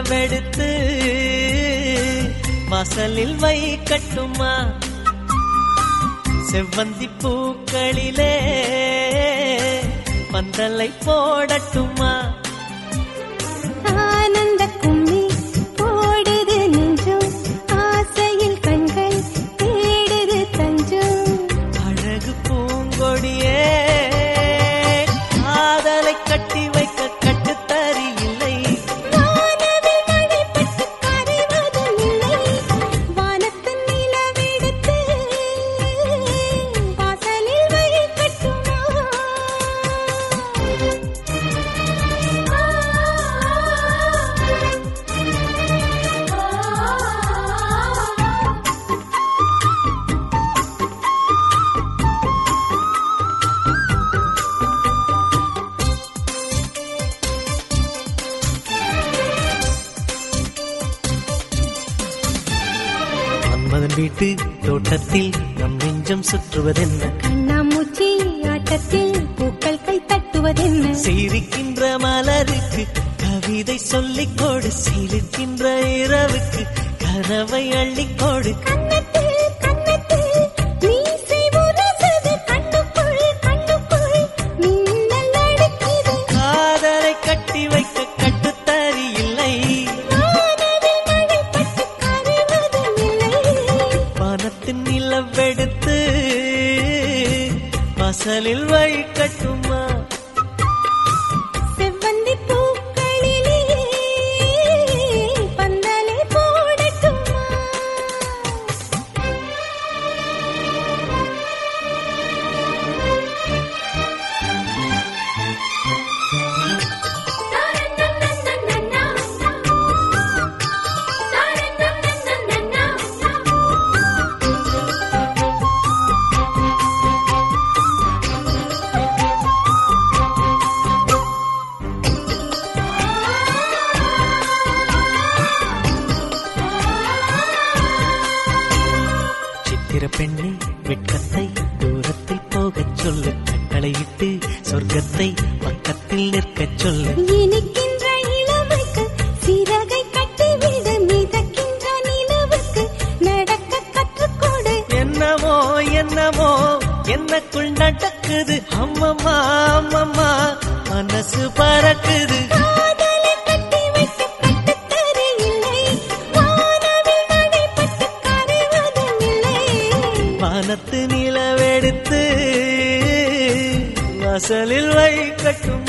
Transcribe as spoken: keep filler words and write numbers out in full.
நிலவெடுத்து வாசலில் வைக்கட்டுமா? செவ்வந்தி பூக்களிலே பந்தலை போடட்டுமா? ஆனந்த கும்மி போடுது நெஞ்சம், ஆசையில் கண்கள் தேடுது தஞ்சம். அழகு பூங்கொடியே காதலை கட்டி வைக்க கட்டுத்தறி இல்லை. வானவில் மழைப்பட்டு கரைவதும் இல்லை. வானத்தின் நிலவெடுத்து வாசலில் வைக்கட்டுமா? மன்மதன் வீட்டு தோட்டத்தில் நம் நெஞ்சம் சுற்றுவதென்ன? கண்ணாமூச்சி ஆட்டத்தில் பூக்கள் கை தட்டுவதென்ன? சிரிக்கின்ற மலருக்கு கவிதை சொல்லிக் கொடு, சிரிக்கின்ற இரவுக்கு கனவை அள்ளிக்கொடு. கண்ணத்தில் கண்ணத்தில் மீசை முரசுது, கண்ணுக்குள் கண்ணுக்குள் மின்னல் அடிக்குது. காதலை கட்டி வைக்க கட்டுத்தறி இல்லை. வானவில் மழைப்பட்டு கரைவதும் இல்லை. வானத்தின் நிலவெடுத்து வாசலில் வைக்கட்டுமா? செவ்வந்தி பூக்களிலே பந்தலை போடட்டுமா? சித்திர பெண்ணை வெட்கத்தை தூரத்தில் போகச் சொல்லு, கட்டளையிட்டு சொர்க்கத்தை பக்கத்தில் நிற்கச் சொல்லு. இனிக்கின்ற இளமைக்கு சிறகை கட்டிவிடு, மிதக்கின்ற நிலவுக்கு நடக்க கற்றுக்கொடு. என்னமோ என்னமோ என்னக்குள் நடக்குது, அம்மம்மா அம்மம்மா மனசு பறக்குது. காதலை கட்டி வைக்க கட்டுத்தறி இல்லை. வானவில் மழைப்பட்டு கரைவதும் இல்லை. வானத்து நிலவெடுத்து வாசலில் வைக்கட்டும்.